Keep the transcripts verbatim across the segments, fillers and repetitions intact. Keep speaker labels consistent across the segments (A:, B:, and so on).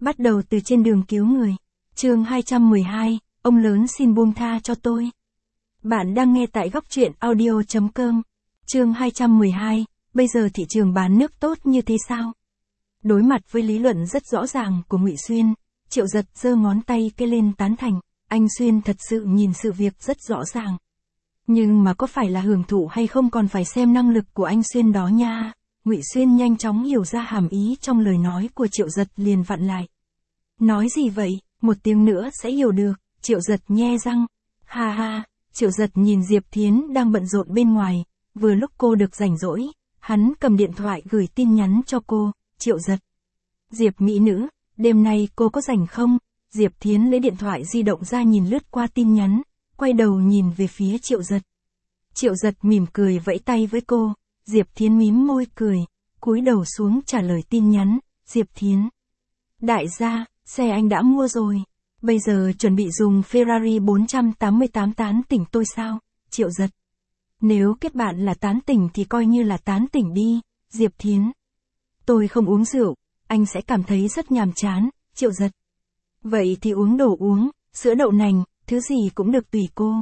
A: Bắt đầu từ trên đường cứu người. Chương hai trăm mười hai, ông lớn xin buông tha cho tôi. Bạn đang nghe tại góc truyện audio chấm com. Chương hai trăm mười hai, bây giờ thị trường bán nước tốt như thế sao? Đối mặt với lý luận rất rõ ràng của Ngụy Xuyên, Triệu Giật giơ ngón tay kê lên tán thành, anh Xuyên thật sự nhìn sự việc rất rõ ràng. Nhưng mà có phải là hưởng thụ hay không còn phải xem năng lực của anh Xuyên đó nha. Ngụy Xuyên nhanh chóng hiểu ra hàm ý trong lời nói của Triệu Giật liền vặn lại. Nói gì vậy, một tiếng nữa sẽ hiểu được, Triệu Giật nhe răng. Ha ha, Triệu Giật nhìn Diệp Thiến đang bận rộn bên ngoài, vừa lúc cô được rảnh rỗi, hắn cầm điện thoại gửi tin nhắn cho cô, Triệu Giật. Diệp mỹ nữ, đêm nay cô có rảnh không? Diệp Thiến lấy điện thoại di động ra nhìn lướt qua tin nhắn, quay đầu nhìn về phía Triệu Giật. Triệu Giật mỉm cười vẫy tay với cô, Diệp Thiến mím môi cười, cúi đầu xuống trả lời tin nhắn, Diệp Thiến. Đại gia, xe anh đã mua rồi, bây giờ chuẩn bị dùng Ferrari bốn trăm tám mươi tám tán tỉnh tôi sao? Triệu Giật. Nếu kết bạn là tán tỉnh thì coi như là tán tỉnh đi, Diệp Thiến. Tôi không uống rượu, anh sẽ cảm thấy rất nhàm chán, Triệu Giật. Vậy thì uống đồ uống, sữa đậu nành, thứ gì cũng được tùy cô.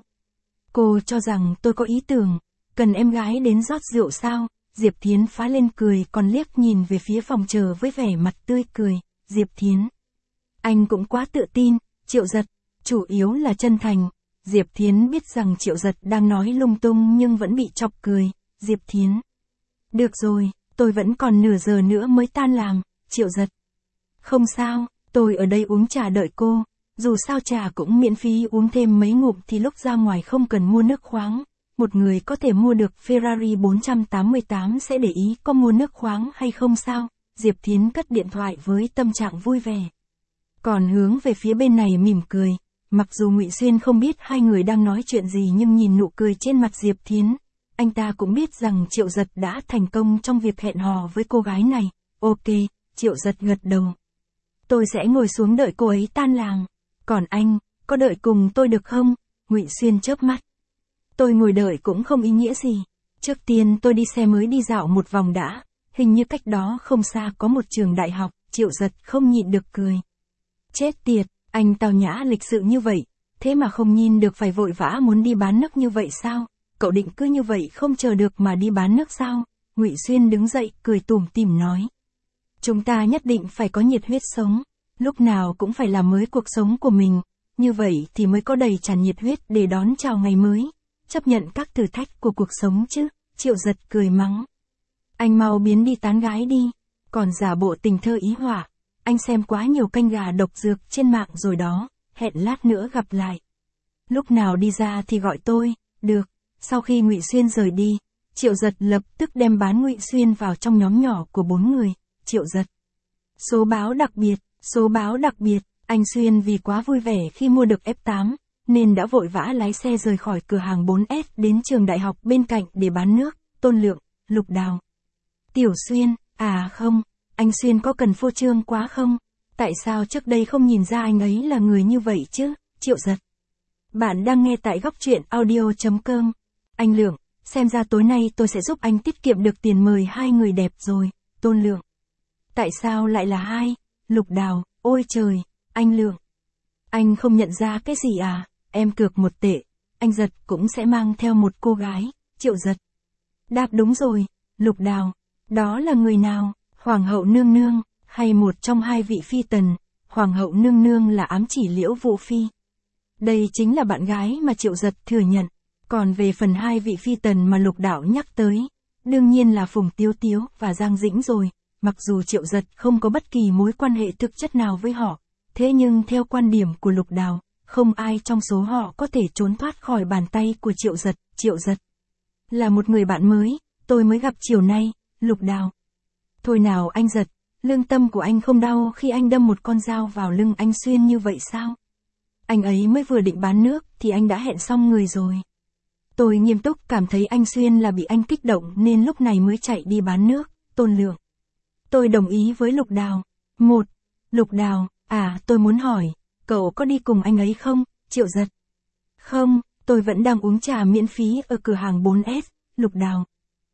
A: Cô cho rằng tôi có ý tưởng, cần em gái đến rót rượu sao? Diệp Thiến phá lên cười còn liếc nhìn về phía phòng chờ với vẻ mặt tươi cười, Diệp Thiến. Anh cũng quá tự tin, Triệu Giật, chủ yếu là chân thành. Diệp Thiến biết rằng Triệu Giật đang nói lung tung nhưng vẫn bị chọc cười, Diệp Thiến. Được rồi, tôi vẫn còn nửa giờ nữa mới tan làm, Triệu Giật. Không sao, tôi ở đây uống trà đợi cô, dù sao trà cũng miễn phí, uống thêm mấy ngụm thì lúc ra ngoài không cần mua nước khoáng. Một người có thể mua được Ferrari bốn trăm tám mươi tám sẽ để ý có mua nước khoáng hay không sao? Diệp Thiến cất điện thoại với tâm trạng vui vẻ. Còn hướng về phía bên này mỉm cười, mặc dù Ngụy Xuyên không biết hai người đang nói chuyện gì nhưng nhìn nụ cười trên mặt Diệp Thiến, anh ta cũng biết rằng Triệu Giật đã thành công trong việc hẹn hò với cô gái này. Ok, Triệu Giật gật đầu. Tôi sẽ ngồi xuống đợi cô ấy tan làm. Còn anh, có đợi cùng tôi được không? Ngụy Xuyên chớp mắt. Tôi ngồi đợi cũng không ý nghĩa gì. Trước tiên tôi đi xe mới đi dạo một vòng đã. Hình như cách đó không xa có một trường đại học. Triệu Giật không nhịn được cười. Chết tiệt, anh tao nhã lịch sự như vậy, thế mà không nhìn được phải vội vã muốn đi bán nước như vậy sao? Cậu định cứ như vậy không chờ được mà đi bán nước sao? Ngụy Xuyên đứng dậy cười tủm tỉm nói. Chúng ta nhất định phải có nhiệt huyết sống, lúc nào cũng phải làm mới cuộc sống của mình, như vậy thì mới có đầy tràn nhiệt huyết để đón chào ngày mới, chấp nhận các thử thách của cuộc sống chứ. Triệu Giật cười mắng. Anh mau biến đi tán gái đi, còn giả bộ tình thơ ý họa. Anh xem quá nhiều canh gà độc dược trên mạng rồi đó, hẹn lát nữa gặp lại. Lúc nào đi ra thì gọi tôi, được. Sau khi Ngụy Xuyên rời đi, Triệu Giật lập tức đem bán Ngụy Xuyên vào trong nhóm nhỏ của bốn người. Triệu Giật. Số báo đặc biệt, số báo đặc biệt, anh Xuyên vì quá vui vẻ khi mua được F tám, nên đã vội vã lái xe rời khỏi cửa hàng bốn S đến trường đại học bên cạnh để bán nước. Tôn Lượng, Lục Đào. Tiểu Xuyên, à không, anh Xuyên có cần phô trương quá không? Tại sao trước đây không nhìn ra anh ấy là người như vậy chứ? Triệu Giật. Bạn đang nghe tại góc truyện audio chấm com. Anh Lượng, xem ra tối nay tôi sẽ giúp anh tiết kiệm được tiền mời hai người đẹp rồi. Tôn Lượng. Tại sao lại là hai? Lục Đào, ôi trời, anh Lượng. Anh không nhận ra cái gì à? Em cược một tệ, anh Giật cũng sẽ mang theo một cô gái. Triệu Giật. Đáp đúng rồi, Lục Đào. Đó là người nào? Hoàng hậu nương nương, hay một trong hai vị phi tần? Hoàng hậu nương nương là ám chỉ Liễu Vũ Phi. Đây chính là bạn gái mà Triệu Giật thừa nhận. Còn về phần hai vị phi tần mà Lục Đạo nhắc tới, đương nhiên là Phùng Tiếu Tiếu và Giang Dĩnh rồi. Mặc dù Triệu Giật không có bất kỳ mối quan hệ thực chất nào với họ, thế nhưng theo quan điểm của Lục Đào, không ai trong số họ có thể trốn thoát khỏi bàn tay của Triệu Giật. Triệu Giật là một người bạn mới, tôi mới gặp chiều nay. Lục Đào. Thôi nào anh Giật, lương tâm của anh không đau khi anh đâm một con dao vào lưng anh Xuyên như vậy sao? Anh ấy mới vừa định bán nước thì anh đã hẹn xong người rồi. Tôi nghiêm túc cảm thấy anh Xuyên là bị anh kích động nên lúc này mới chạy đi bán nước. Tôn Lượng. Tôi đồng ý với Lục Đào. Một. Lục Đào, à tôi muốn hỏi, cậu có đi cùng anh ấy không? Triệu Giật. Không, tôi vẫn đang uống trà miễn phí ở cửa hàng bốn S. Lục Đào.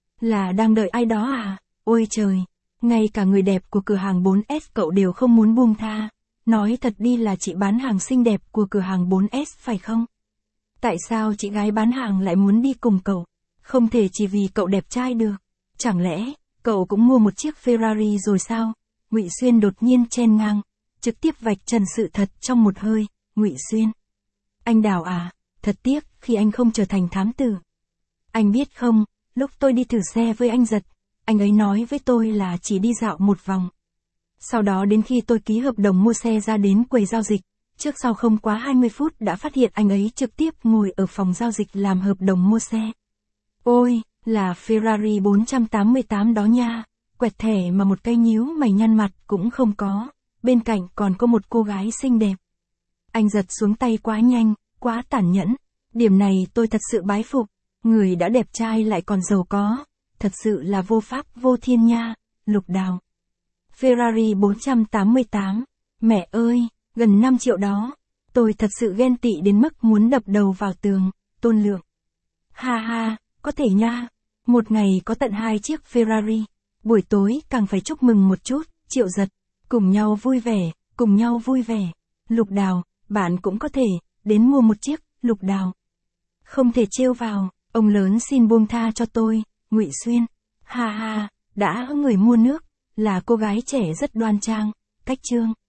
A: Là đang đợi ai đó à? Ôi trời, ngay cả người đẹp của cửa hàng bốn S cậu đều không muốn buông tha, Nói thật đi là chị bán hàng xinh đẹp của cửa hàng bốn S phải không? Tại sao chị gái bán hàng lại muốn đi cùng cậu? Không thể chỉ vì cậu đẹp trai được. Chẳng lẽ, cậu cũng mua một chiếc Ferrari rồi sao? Ngụy Xuyên đột nhiên chen ngang, trực tiếp vạch trần sự thật trong một hơi. Ngụy Xuyên. Anh Đào à, thật tiếc khi anh không trở thành thám tử. Anh biết không, lúc tôi đi thử xe với anh Giật, anh ấy nói với tôi là chỉ đi dạo một vòng. Sau đó đến khi tôi ký hợp đồng mua xe ra đến quầy giao dịch, trước sau không quá hai mươi phút đã phát hiện anh ấy trực tiếp ngồi ở phòng giao dịch làm hợp đồng mua xe. Ôi, là Ferrari bốn tám tám đó nha, quẹt thẻ mà một cây nhíu mày nhăn mặt cũng không có, bên cạnh còn có một cô gái xinh đẹp. Anh Giật xuống tay quá nhanh, quá tàn nhẫn, điểm này tôi thật sự bái phục, người đã đẹp trai lại còn giàu có, thật sự là vô pháp vô thiên nha. Lục Đào. Ferrari bốn tám tám, mẹ ơi, gần năm triệu đó, tôi thật sự ghen tị đến mức muốn đập đầu vào tường. Tôn Lượng. Ha ha, có thể nha, một ngày có tận hai chiếc Ferrari, buổi tối càng phải chúc mừng một chút. Triệu Giật. Cùng nhau vui vẻ, cùng nhau vui vẻ. Lục Đào, bạn cũng có thể, đến mua một chiếc. Lục Đào. Không thể trêu vào, ông lớn xin buông tha cho tôi. Ngụy Xuyên. Ha ha, đã người mua nước, là cô gái trẻ rất đoan trang. Cách Chương.